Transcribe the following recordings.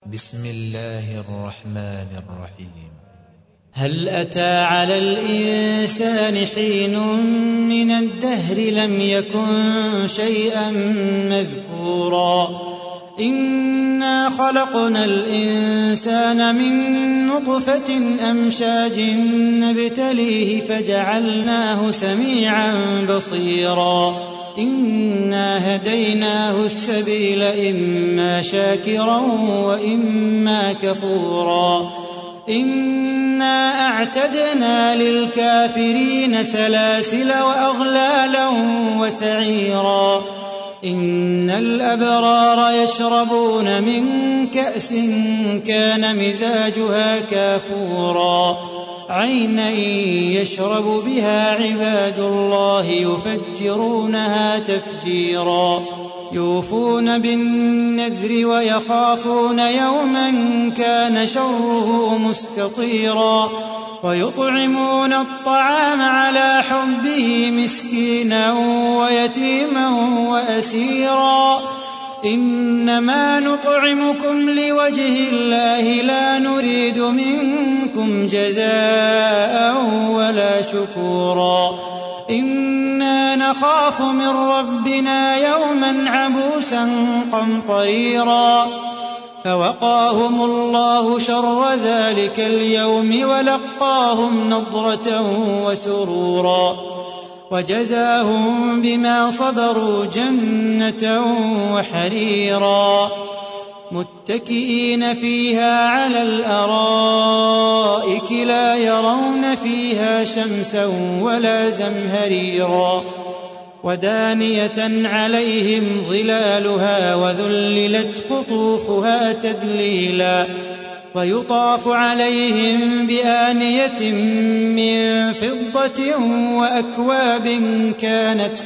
بسم الله الرحمن الرحيم. هل أتى على الإنسان حين من الدهر لم يكن شيئا مذكورا إنا خلقنا الإنسان من نطفة أمشاج نبتليه فجعلناه سميعا بصيرا إنا هديناه السبيل إما شاكرا وإما كفورا إنا أعتدنا للكافرين سلاسل وأغلالا وسعيرا إن الأبرار يشربون من كأس كان مزاجها كافورا عينا يشرب بها عباد الله يفجرونها تفجيرا يوفون بالنذر ويخافون يوما كان شره مستطيرا ويطعمون الطعام على حبه مسكينا ويتيما وأسيرا إنما نطعمكم لوجه الله لا نريد منكم جزاء ولا شكورا إنا نخاف من ربنا يوما عبوسا قمطريرا فوقاهم الله شر ذلك اليوم ولقاهم نضرة وسرورا وجزاهم بما صبروا جنة وحريرا متكئين فيها على الأرائك لا يرون فيها شمسا ولا زمهريرا ودانية عليهم ظلالها وذللت قطوفها تذليلا ويطاف عليهم بآنية من فضة وأكواب كانت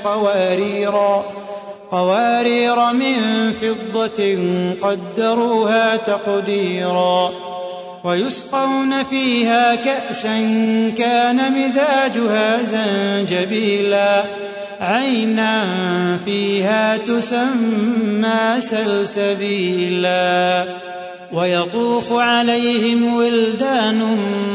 قوارير من فضة قدروها تقديرا ويسقون فيها كأسا كان مزاجها زنجبيلا عينا فيها تسمى سلسبيلا ويطوف عليهم ولدان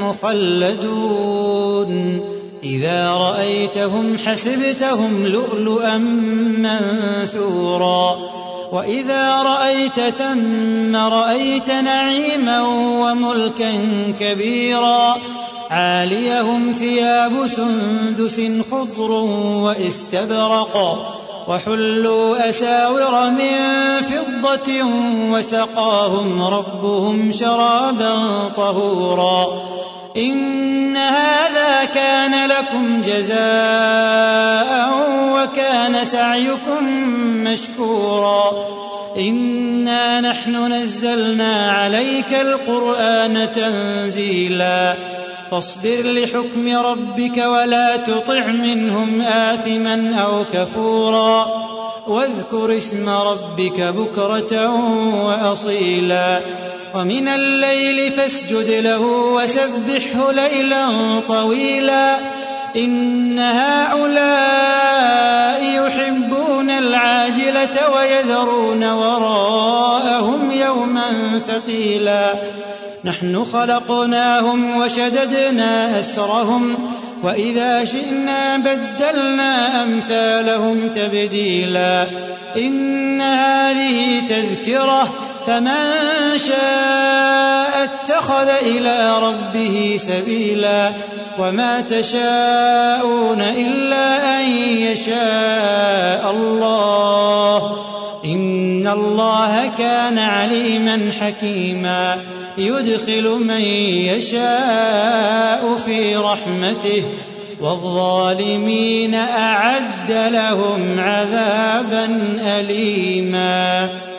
مخلدون إذا رأيتهم حسبتهم لؤلؤا منثورا وإذا رأيت ثم رأيت نعيما وملكا كبيرا عاليهم ثياب سندس خضر واستبرق وحلوا أساور من فضة وسقاهم ربهم شرابا طهورا إن هذا كان لكم جزاء وكان سعيكم مشكورا إنا نحن نزلنا عليك القرآن تنزيلا فاصبر لحكم ربك ولا تطع منهم آثما أو كفورا واذكر اسم ربك بكرة وأصيلا ومن الليل فاسجد له وسبحه ليلا طويلا إن هؤلاء يحبون العاجلة ويذرون وراءهم يوما ثقيلا نحن خلقناهم وشددنا أسرهم وإذا شئنا بدلنا أمثالهم تبديلا إن هذه تذكرة فمن شاء اتخذ إلى ربه سبيلا وما تشاءون إلا أن يشاء الله إن الله كان عليما حكيما يدخل من يشاء في رحمته والظالمين أعد لهم عذابا أليما.